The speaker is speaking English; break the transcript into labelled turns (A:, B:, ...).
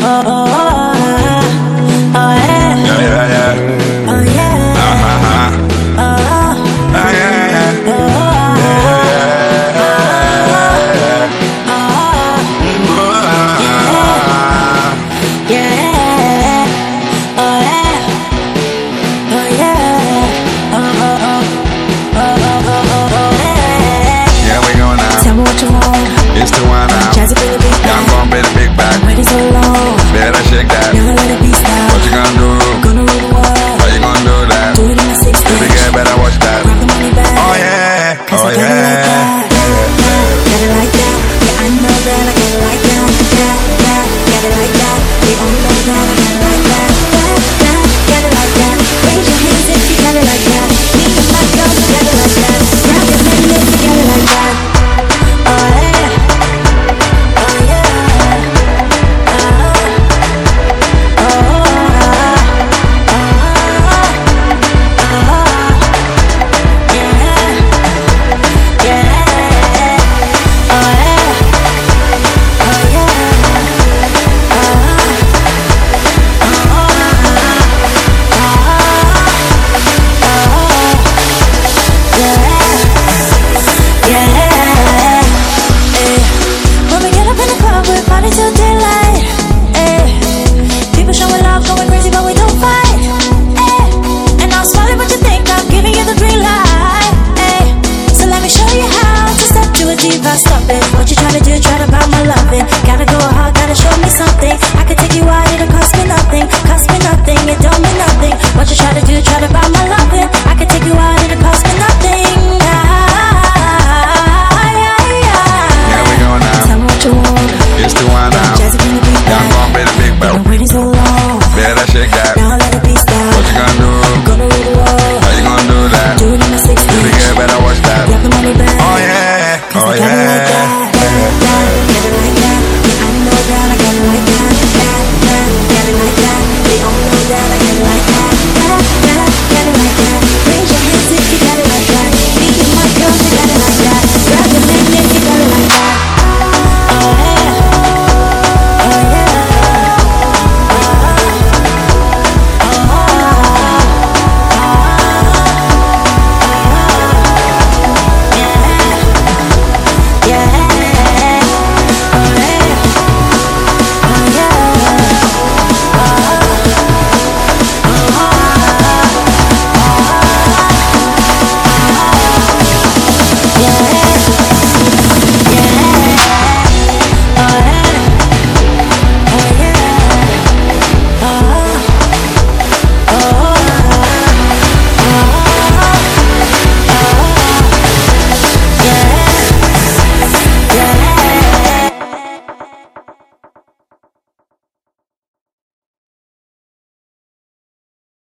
A: What you try to do, try to buy my loving. Gotta go hard, gotta show me something. I could take you out, it'll cost me nothing. Cost me nothing, it don't mean nothing. What you try to do, try to buy my